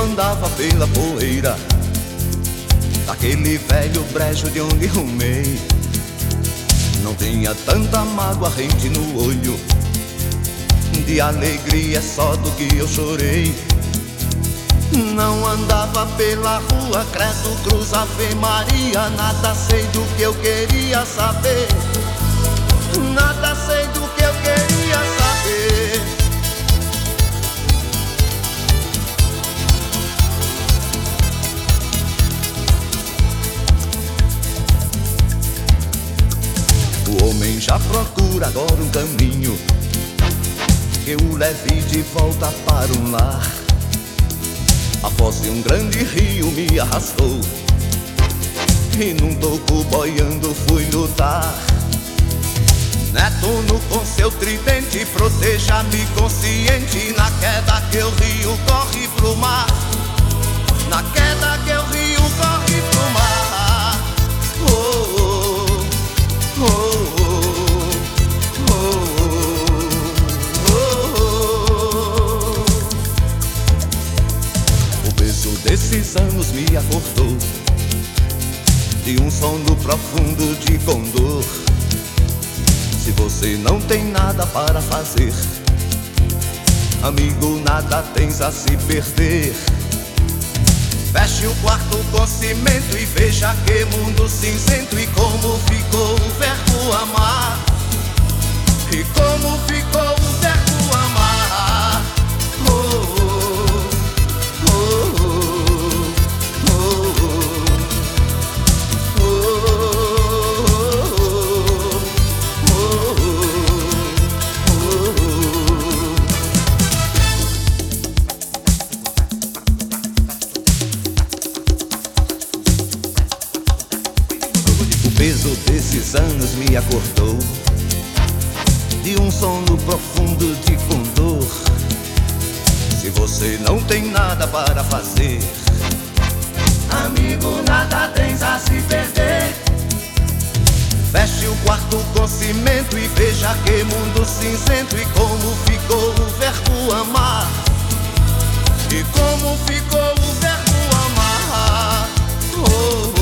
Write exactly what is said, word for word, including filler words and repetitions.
andava pela poeira daquele velho brejo de onde rumei. Não tinha tanta mágoa rente no olho, de alegria só do que eu chorei. Não andava pela rua, credo, cruz, ave Maria. Nada sei do que eu queria saber, nada sei do que eu queria saber. O homem já procura agora um caminho que o leve de volta para um lar. A foz de um grande rio me arrastou e num toco boiando fui lutar. Netuno com seu tridente proteja-me consciente, na queda que o rio corre pro mar, na queda que o rio corre pro mar. Oh, oh, oh, oh. Esses anos me acordou de um sono profundo de condor. Se você não tem nada para fazer, amigo, nada tens a se perder. Feche o quarto com cimento e veja que mundo cinzento, e como ficou o verbo amar, e como ficou o verbo amar. Oh, oh. O peso desses anos me acordou de um sono profundo de condor. Se você não tem nada para fazer, amigo, nada tens a se perder. Feche o quarto com cimento e veja que mundo cinzento, e como ficou o verbo amar, e como ficou o verbo amar. Oh.